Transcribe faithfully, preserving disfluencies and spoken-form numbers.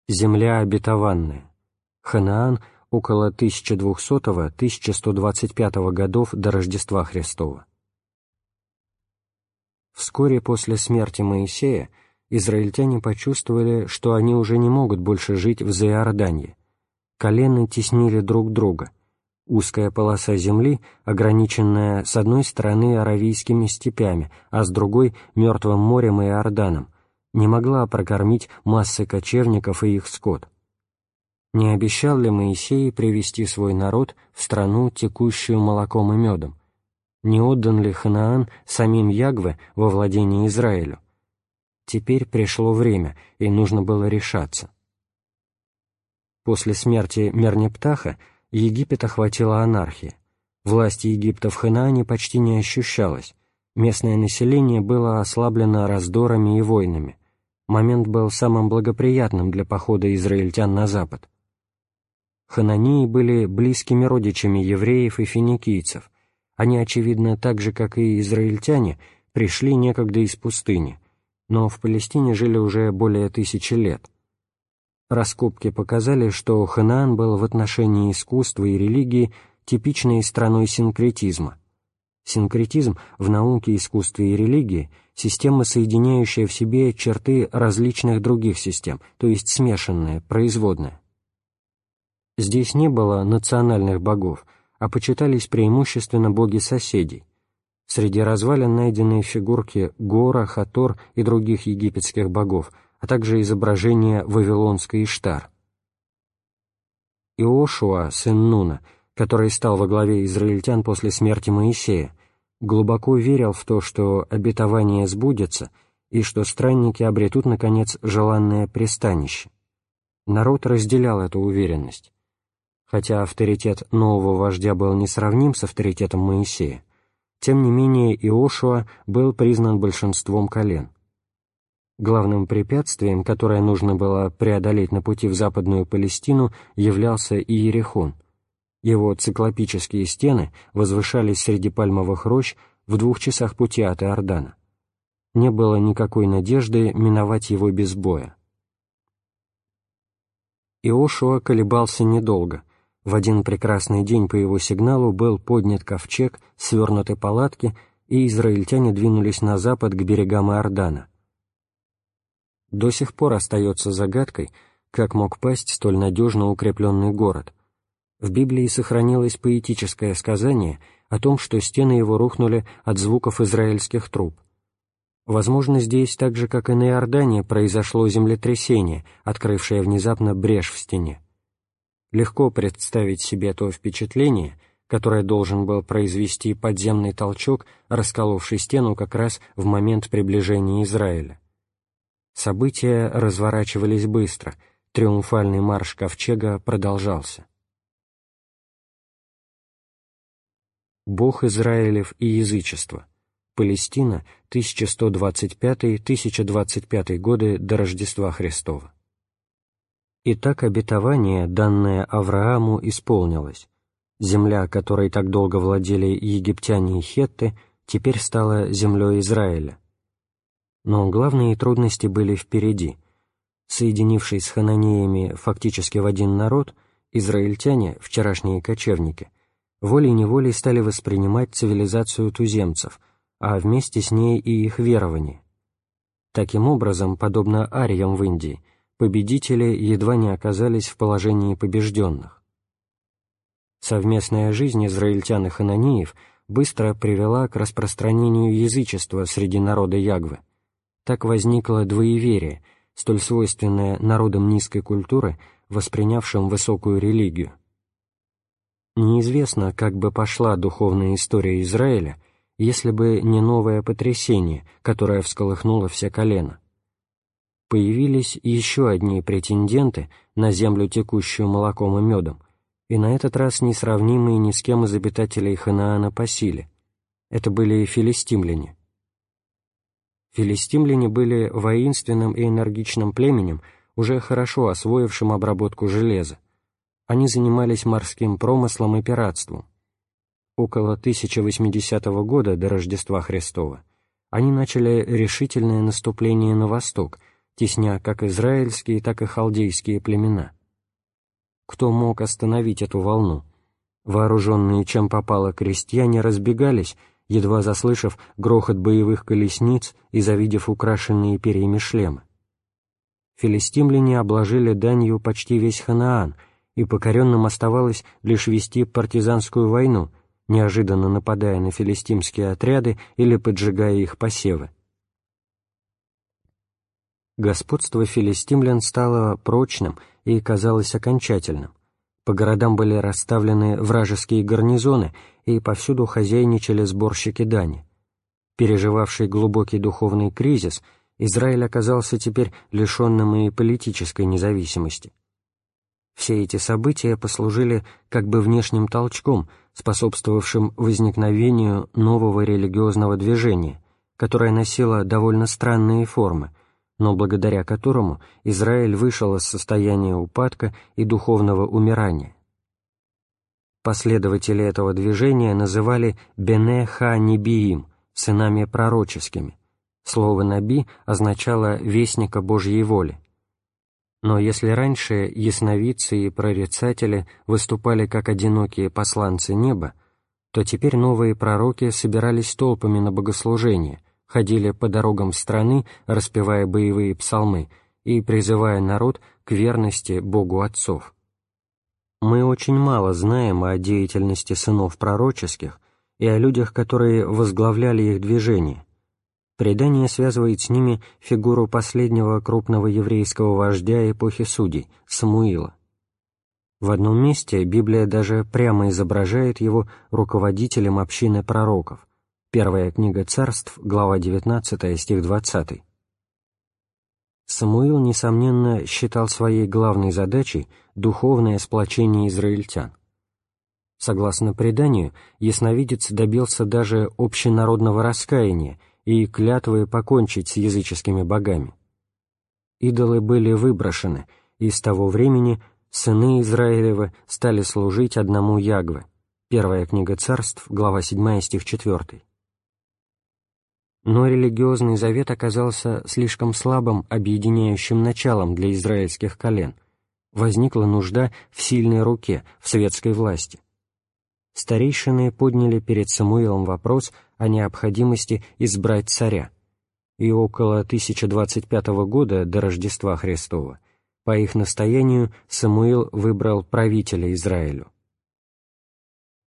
Земля обетованная. Ханаан около тысяча двухсотого — тысяча сто двадцать пятого годов до Рождества Христова. Вскоре после смерти Моисея израильтяне почувствовали, что они уже не могут больше жить в Заиорданье. Колена теснили друг друга. Узкая полоса земли, ограниченная с одной стороны аравийскими степями, а с другой — Мертвым морем и Иорданом, не могла прокормить массы кочевников и их скот. Не обещал ли Моисей привести свой народ в страну, текущую молоком и медом? Не отдан ли Ханаан самим Ягве во владение Израилю? Теперь пришло время, и нужно было решаться. После смерти Мернептаха Египет охватила анархия. Власть Египта в Ханаане почти не ощущалась. Местное население было ослаблено раздорами и войнами. Момент был самым благоприятным для похода израильтян на запад. Хананеи были близкими родичами евреев и финикийцев. Они, очевидно, так же, как и израильтяне, пришли некогда из пустыни, но в Палестине жили уже более тысячи лет. Раскопки показали, что Ханаан был в отношении искусства и религии типичной страной синкретизма. Синкретизм в науке, искусстве и религии — система, соединяющая в себе черты различных других систем, то есть смешанная, производная. Здесь не было национальных богов, а почитались преимущественно боги соседей. Среди развалин найдены фигурки Гора, Хатор и других египетских богов, а также изображение вавилонской Иштар. Иошуа, сын Нуна, который стал во главе израильтян после смерти Моисея, глубоко верил в то, что обетование сбудется и что странники обретут, наконец, желанное пристанище. Народ разделял эту уверенность. Хотя авторитет нового вождя был несравним с авторитетом Моисея, тем не менее Иошуа был признан большинством колен. Главным препятствием, которое нужно было преодолеть на пути в Западную Палестину, являлся Иерихон. Его циклопические стены возвышались среди пальмовых рощ в двух часах пути от Иордана. Не было никакой надежды миновать его без боя. Иошуа колебался недолго. В один прекрасный день по его сигналу был поднят ковчег, свернуты палатки, и израильтяне двинулись на запад к берегам Иордана. До сих пор остается загадкой, как мог пасть столь надежно укрепленный город. В Библии сохранилось поэтическое сказание о том, что стены его рухнули от звуков израильских труб. Возможно, здесь, так же как и на Иордане, произошло землетрясение, открывшее внезапно брешь в стене. Легко представить себе то впечатление, которое должен был произвести подземный толчок, расколовший стену как раз в момент приближения Израиля. События разворачивались быстро, триумфальный марш ковчега продолжался. Бог Израилев и язычество. Палестина, тысяча сто двадцать пятый — тысяча двадцать пятый годы до Рождества Христова. Итак, обетование, данное Аврааму, исполнилось. Земля, которой так долго владели египтяне и хетты, теперь стала землей Израиля. Но главные трудности были впереди. Соединившись с хананеями фактически в один народ, израильтяне, вчерашние кочевники, волей-неволей стали воспринимать цивилизацию туземцев, а вместе с ней и их верование. Таким образом, подобно ариям в Индии, победители едва не оказались в положении побежденных. Совместная жизнь израильтян и хананеев быстро привела к распространению язычества среди народа Ягве. Так возникло двоеверие, столь свойственное народам низкой культуры, воспринявшим высокую религию. Неизвестно, как бы пошла духовная история Израиля, если бы не новое потрясение, которое всколыхнуло все колена. Появились еще одни претенденты на землю, текущую молоком и медом, и на этот раз несравнимые ни с кем из обитателей Ханаана по силе. Это были филистимляне. Филистимляне были воинственным и энергичным племенем, уже хорошо освоившим обработку железа. Они занимались морским промыслом и пиратством. Около тысяча восьмидесятого года до Рождества Христова они начали решительное наступление на восток, тесня как израильские, так и халдейские племена. Кто мог остановить эту волну? Вооруженные чем попало крестьяне разбегались, едва заслышав грохот боевых колесниц и завидев украшенные перьями шлемы. Филистимляне обложили данью почти весь Ханаан, и покоренным оставалось лишь вести партизанскую войну, неожиданно нападая на филистимские отряды или поджигая их посевы. Господство филистимлян стало прочным и казалось окончательным. По городам были расставлены вражеские гарнизоны, и повсюду хозяйничали сборщики дани. Переживавший глубокий духовный кризис, Израиль оказался теперь лишенным и политической независимости. Все эти события послужили как бы внешним толчком, способствовавшим возникновению нового религиозного движения, которое носило довольно странные формы, но благодаря которому Израиль вышел из состояния упадка и духовного умирания. Последователи этого движения называли «бене ха-небиим», сынами пророческими. Слово «наби» означало «вестника Божьей воли». Но если раньше ясновидцы и прорицатели выступали как одинокие посланцы неба, то теперь новые пророки собирались толпами на богослужение, ходили по дорогам страны, распевая боевые псалмы и призывая народ к верности Богу отцов. Мы очень мало знаем о деятельности сынов пророческих и о людях, которые возглавляли их движение. Предание связывает с ними фигуру последнего крупного еврейского вождя эпохи судей, Самуила. В одном месте Библия даже прямо изображает его руководителем общины пророков. Первая книга Царств, глава девятнадцатая, стих двадцатый. Самуил, несомненно, считал своей главной задачей духовное сплочение израильтян. Согласно преданию, ясновидец добился даже общенародного раскаяния и клятвы покончить с языческими богами. Идолы были выброшены, и с того времени сыны Израилевы стали служить одному Ягве. Первая книга Царств, глава седьмая, стих четвёртый. Но религиозный завет оказался слишком слабым объединяющим началом для израильских колен. Возникла нужда в сильной руке, в светской власти. Старейшины подняли перед Самуилом вопрос о необходимости избрать царя, и около тысяча двадцать пятого года до Рождества Христова по их настоянию Самуил выбрал правителя Израилю.